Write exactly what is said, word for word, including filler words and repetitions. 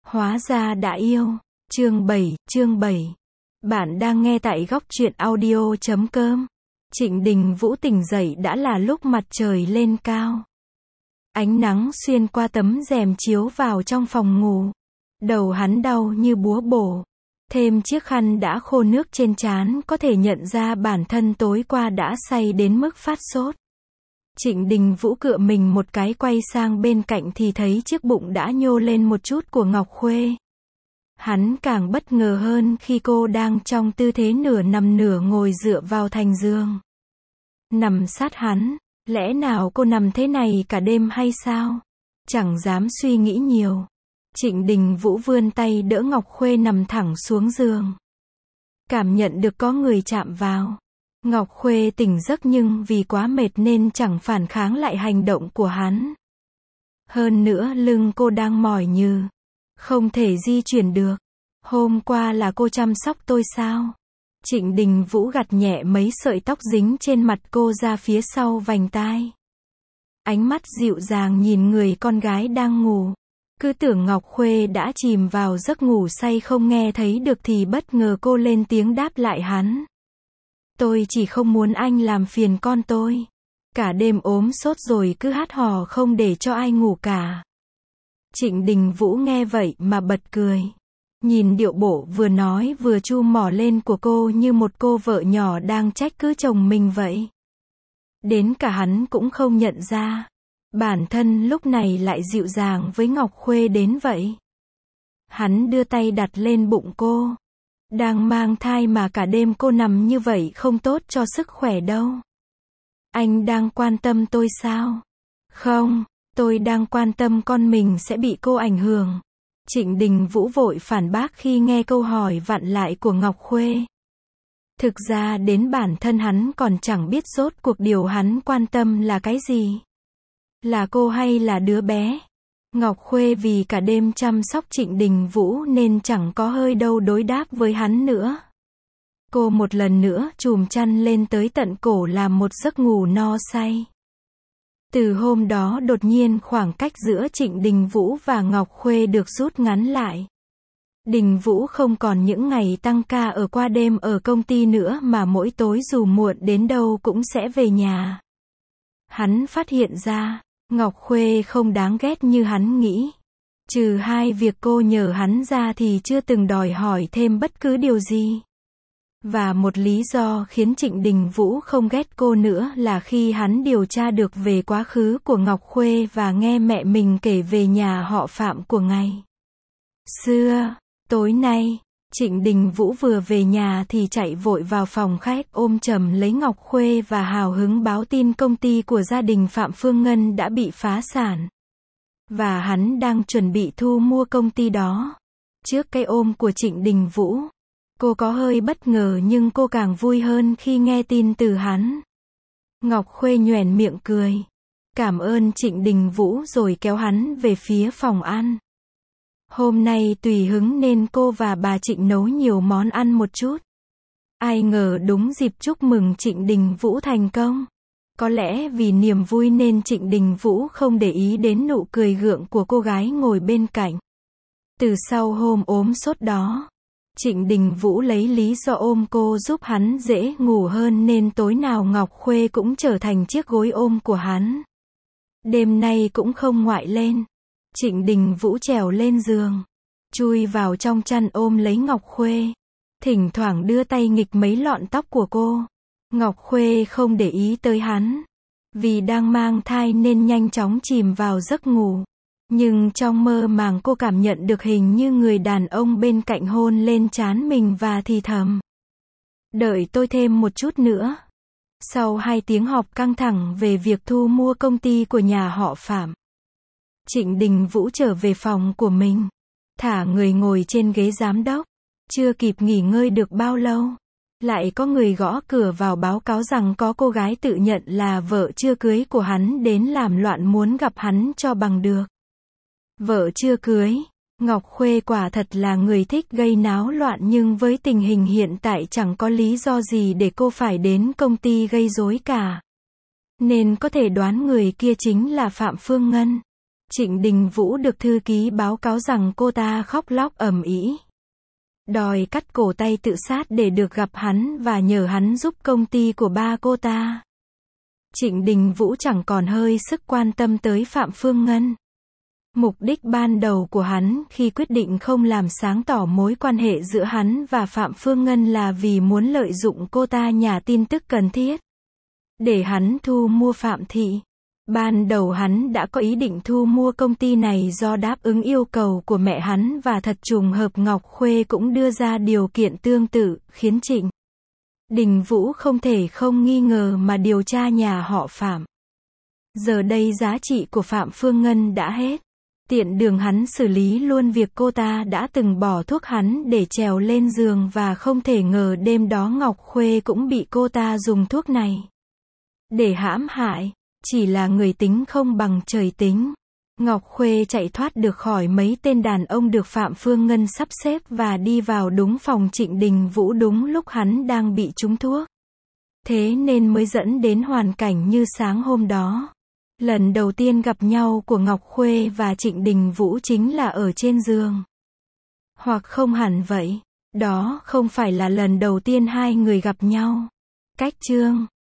Hóa ra đã yêu. Chương bảy, chương bảy. Bạn đang nghe tại góc truyện audio chấm com. Trịnh Đình Vũ tỉnh dậy đã là lúc mặt trời lên cao. Ánh nắng xuyên qua tấm rèm chiếu vào trong phòng ngủ. Đầu hắn đau như búa bổ. Thêm chiếc khăn đã khô nước trên trán có thể nhận ra bản thân tối qua đã say đến mức phát sốt. Trịnh Đình Vũ cựa mình một cái quay sang bên cạnh thì thấy chiếc bụng đã nhô lên một chút của Ngọc Khuê. Hắn càng bất ngờ hơn khi cô đang trong tư thế nửa nằm nửa ngồi dựa vào thành giường. Nằm sát hắn, lẽ nào cô nằm thế này cả đêm hay sao? Chẳng dám suy nghĩ nhiều. Trịnh Đình Vũ vươn tay đỡ Ngọc Khuê nằm thẳng xuống giường. Cảm nhận được có người chạm vào. Ngọc Khuê tỉnh giấc nhưng vì quá mệt nên chẳng phản kháng lại hành động của hắn. Hơn nữa lưng cô đang mỏi nhừ. Không thể di chuyển được. Hôm qua là cô chăm sóc tôi sao? Trịnh Đình Vũ gạt nhẹ mấy sợi tóc dính trên mặt cô ra phía sau vành tai. Ánh mắt dịu dàng nhìn người con gái đang ngủ. Cứ tưởng Ngọc Khuê đã chìm vào giấc ngủ say không nghe thấy được thì bất ngờ cô lên tiếng đáp lại hắn. Tôi chỉ không muốn anh làm phiền con tôi. Cả đêm ốm sốt rồi cứ hát hò không để cho ai ngủ cả. Trịnh Đình Vũ nghe vậy mà bật cười. Nhìn điệu bộ vừa nói vừa chu mỏ lên của cô như một cô vợ nhỏ đang trách cứ chồng mình vậy. Đến cả hắn cũng không nhận ra. Bản thân lúc này lại dịu dàng với Ngọc Khuê đến vậy. Hắn đưa tay đặt lên bụng cô. Đang mang thai mà cả đêm cô nằm như vậy không tốt cho sức khỏe đâu. Anh đang quan tâm tôi sao? Không, tôi đang quan tâm con mình sẽ bị cô ảnh hưởng. Trịnh Đình Vũ vội phản bác khi nghe câu hỏi vặn lại của Ngọc Khuê. Thực ra đến bản thân hắn còn chẳng biết rốt cuộc điều hắn quan tâm là cái gì. Là cô hay là đứa bé? Ngọc Khuê vì cả đêm chăm sóc Trịnh Đình Vũ nên chẳng có hơi đâu đối đáp với hắn nữa. Cô một lần nữa chùm chăn lên tới tận cổ làm một giấc ngủ no say. Từ hôm đó đột nhiên khoảng cách giữa Trịnh Đình Vũ và Ngọc Khuê được rút ngắn lại. Đình Vũ không còn những ngày tăng ca ở qua đêm ở công ty nữa mà mỗi tối dù muộn đến đâu cũng sẽ về nhà. Hắn phát hiện ra, Ngọc Khuê không đáng ghét như hắn nghĩ. Trừ hai việc cô nhờ hắn ra thì chưa từng đòi hỏi thêm bất cứ điều gì. Và một lý do khiến Trịnh Đình Vũ không ghét cô nữa là khi hắn điều tra được về quá khứ của Ngọc Khuê và nghe mẹ mình kể về nhà họ Phạm của ngày xưa. Tối nay, Trịnh Đình Vũ vừa về nhà thì chạy vội vào phòng khách ôm chầm lấy Ngọc Khuê và hào hứng báo tin công ty của gia đình Phạm Phương Ngân đã bị phá sản. Và hắn đang chuẩn bị thu mua công ty đó. Trước cái ôm của Trịnh Đình Vũ, cô có hơi bất ngờ nhưng cô càng vui hơn khi nghe tin từ hắn. Ngọc Khuê nhoẻn miệng cười. Cảm ơn Trịnh Đình Vũ rồi kéo hắn về phía phòng ăn. Hôm nay tùy hứng nên cô và bà Trịnh nấu nhiều món ăn một chút. Ai ngờ đúng dịp chúc mừng Trịnh Đình Vũ thành công. Có lẽ vì niềm vui nên Trịnh Đình Vũ không để ý đến nụ cười gượng của cô gái ngồi bên cạnh. Từ sau hôm ốm sốt đó, Trịnh Đình Vũ lấy lý do ôm cô giúp hắn dễ ngủ hơn nên tối nào Ngọc Khuê cũng trở thành chiếc gối ôm của hắn. Đêm nay cũng không ngoại lên. Trịnh Đình Vũ trèo lên giường, chui vào trong chăn ôm lấy Ngọc Khuê. Thỉnh thoảng đưa tay nghịch mấy lọn tóc của cô. Ngọc Khuê không để ý tới hắn. Vì đang mang thai nên nhanh chóng chìm vào giấc ngủ. Nhưng trong mơ màng cô cảm nhận được hình như người đàn ông bên cạnh hôn lên trán mình và thì thầm. Đợi tôi thêm một chút nữa. Sau hai tiếng họp căng thẳng về việc thu mua công ty của nhà họ Phạm, Trịnh Đình Vũ trở về phòng của mình. Thả người ngồi trên ghế giám đốc. Chưa kịp nghỉ ngơi được bao lâu, lại có người gõ cửa vào báo cáo rằng có cô gái tự nhận là vợ chưa cưới của hắn đến làm loạn muốn gặp hắn cho bằng được. Vợ chưa cưới, Ngọc Khuê quả thật là người thích gây náo loạn nhưng với tình hình hiện tại chẳng có lý do gì để cô phải đến công ty gây rối cả. Nên có thể đoán người kia chính là Phạm Phương Ngân. Trịnh Đình Vũ được thư ký báo cáo rằng cô ta khóc lóc ầm ĩ, đòi cắt cổ tay tự sát để được gặp hắn và nhờ hắn giúp công ty của ba cô ta. Trịnh Đình Vũ chẳng còn hơi sức quan tâm tới Phạm Phương Ngân. Mục đích ban đầu của hắn khi quyết định không làm sáng tỏ mối quan hệ giữa hắn và Phạm Phương Ngân là vì muốn lợi dụng cô ta nhả tin tức cần thiết để hắn thu mua Phạm Thị. Ban đầu hắn đã có ý định thu mua công ty này do đáp ứng yêu cầu của mẹ hắn và thật trùng hợp Ngọc Khuê cũng đưa ra điều kiện tương tự, khiến Trịnh Đình Vũ không thể không nghi ngờ mà điều tra nhà họ Phạm. Giờ đây giá trị của Phạm Phương Ngân đã hết. Tiện đường hắn xử lý luôn việc cô ta đã từng bỏ thuốc hắn để trèo lên giường và không thể ngờ đêm đó Ngọc Khuê cũng bị cô ta dùng thuốc này để hãm hại. Chỉ là người tính không bằng trời tính. Ngọc Khuê chạy thoát được khỏi mấy tên đàn ông được Phạm Phương Ngân sắp xếp và đi vào đúng phòng Trịnh Đình Vũ đúng lúc hắn đang bị trúng thuốc. Thế nên mới dẫn đến hoàn cảnh như sáng hôm đó. Lần đầu tiên gặp nhau của Ngọc Khuê và Trịnh Đình Vũ chính là ở trên giường. Hoặc không hẳn vậy. Đó không phải là lần đầu tiên hai người gặp nhau. Cách chương